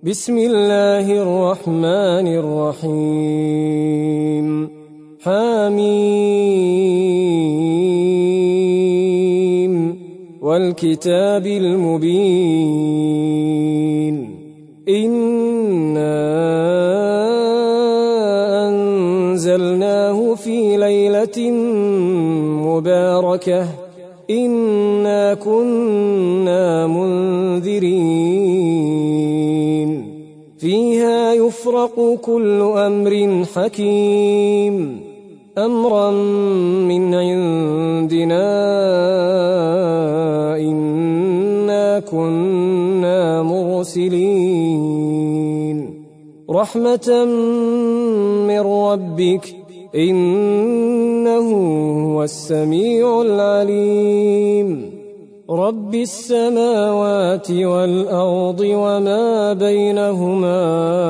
بسم الله الرحمن الرحيم حميم والكتاب المبين إنا أنزلناه في ليلة مباركة إنا كنا منذرين فيها يفرق كل أمر حكيم أمرا من عندنا إنا كنا مرسلين رحمة من ربك إنه هو السميع العليم رب السماوات والأرض وما بينهما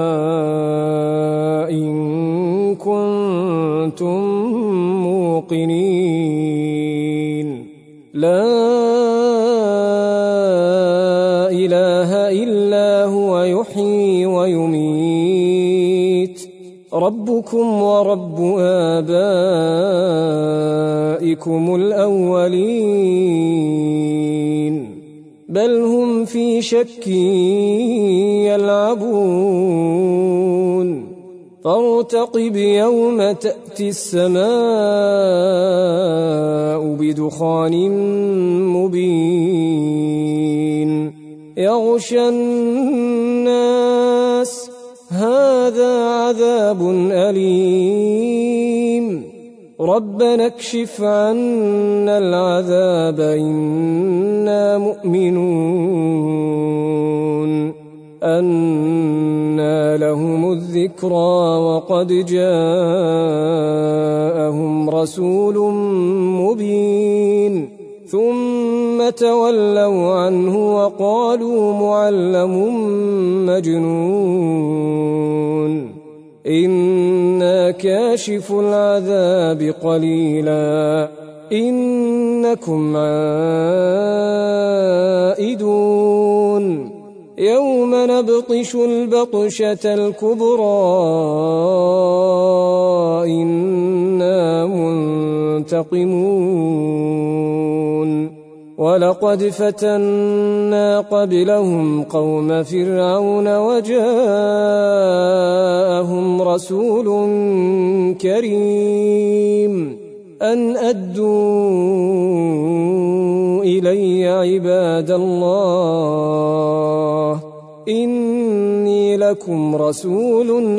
إن كنتم موقنين لا إله إلا هو يحيي ويميت ربكم ورب آبائكم الأولين بل هم في شك يلعبون فارتقب يوم تأتي السماء بدخان مبين يغشى الناس هذا عذاب أليم ربنا اكشف عنا العذاب إنا مؤمنون أنى لهم الذكرى وقد جاءهم رسول مبين ثم تولوا عنه وقالوا معلم مجنون إنا كاشف العذاب قليلا إنكم عائدون يوم نبطش البطشة الكبرى إنا منتقمون ولقد فتنا قبلهم قوم فرعون وجاءهم رسول كريم أن أدوا إلي عباد الله إني لكم رسول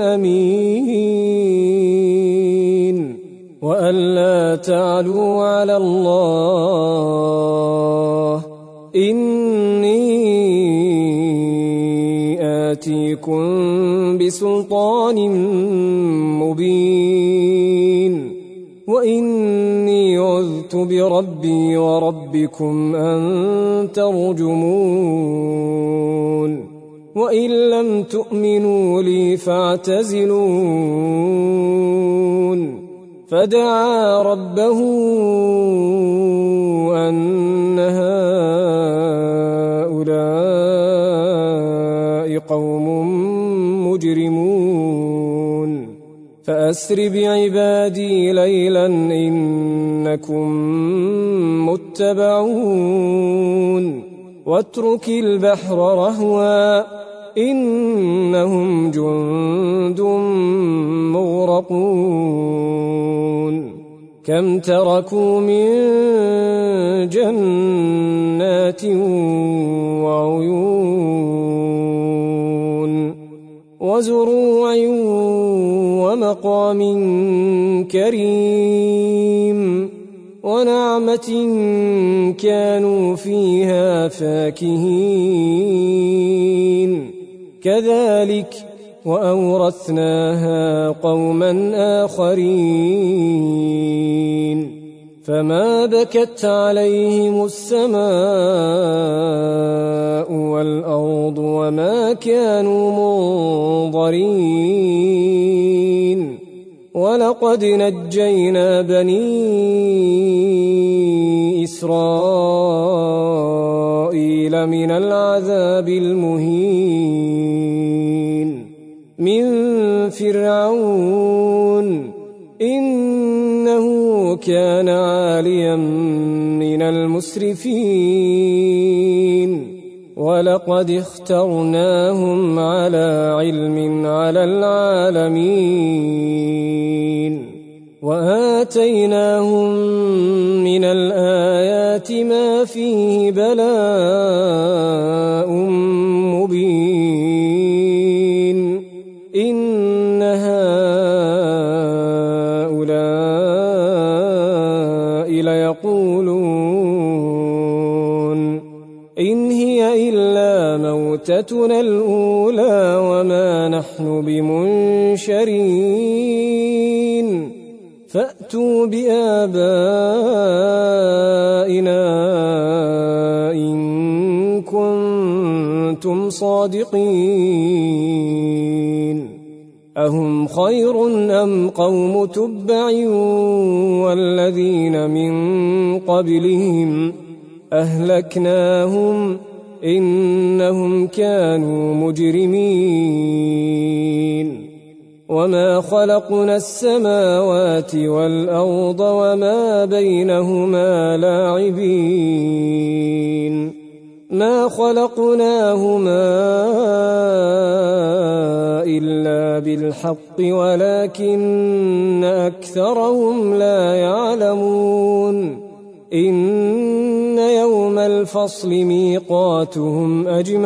أمين وأن لا تعلوا على الله إني آتيكم بسلطان مبين وإني عذت بربي وربكم أن ترجمون وإن لم تؤمنوا لي فاعتزلون فدعا ربه أن هؤلاء قوم مجرمون فأسر بعبادي ليلا إنكم متبعون واترك البحر رهوا إنهم جند مغرقون كم تركوا من جنات وعيون وزروع ومقام كريم ونعمة كانوا فيها فاكهين كذلك وأورثناها قوما آخرين فما بكت عليهم السماء والأرض وما كانوا منظرين ولقد نجينا بني إسرائيل من العذاب المهين من فرعون إنه كان عاليا من المسرفين ولقد اخترناهم على علم على العالمين وآتيناهم من الآيات ما فيه بلاء مبين إن هؤلاء ليقولون إن هي إلا موتتنا الأولى وما نحن بمنشرين فأتوا بآبائنا إن كنتم صادقين أهم خير أم قوم تبع والذين من قبلهم أهلكناهم إنهم كانوا مجرمين وما خلقنا السماوات والأرض وما بينهما لاعبين ما خلقناهما إلا بالحق ولكن أكثرهم لا يعلمون إن يوم الفصل ميقاتهم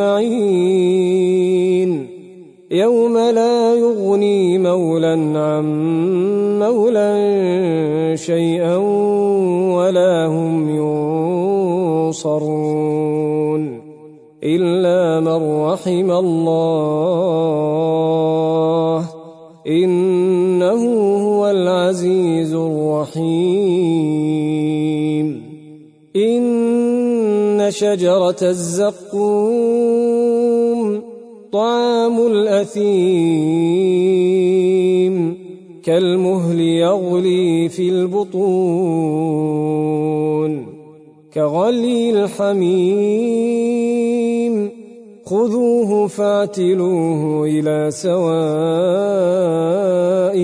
أجمعين يوم لا يغني مولى عن مولى شيئا ولا هم ينصرون إلا من رحم الله إنه هو العزيز الرحيم إن شجرة الزقوم طعام الأثيم كالمهل يغلي في البطون كغلي الحميم خذوه فاعتلوه إلى سواء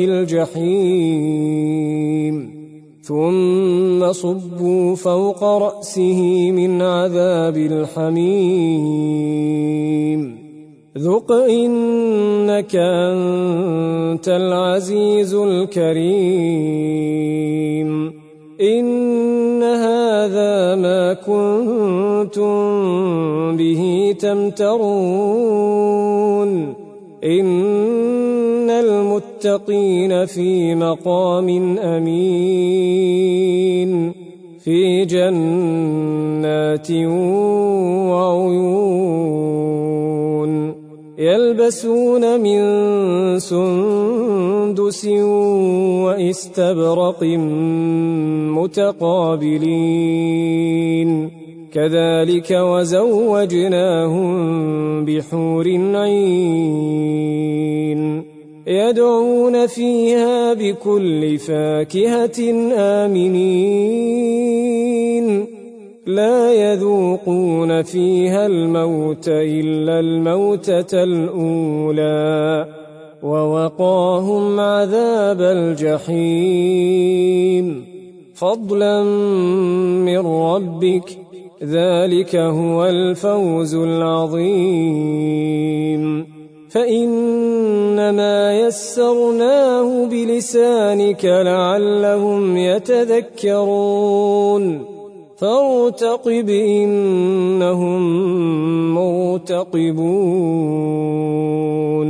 الجحيم ثم صبوا فوق رأسه من عذاب الحميم ذق إنك أنت العزيز الكريم إن هذا ما كنتم به تمترون إن المتقين في مقام أمين في جنات وعيون يلبسون من سندس واستبرق متقابلين كذلك وزوجناهم بحور عين يدعون فيها بكل فاكهة آمنين لا يذوقون فيها الموت إلا الموتة الأولى ووقاهم عذاب الجحيم فضلا من ربك ذلك هو الفوز العظيم فإنما يسرناه بلسانك لعلهم يتذكرون فارتقب إنهم مرتقبون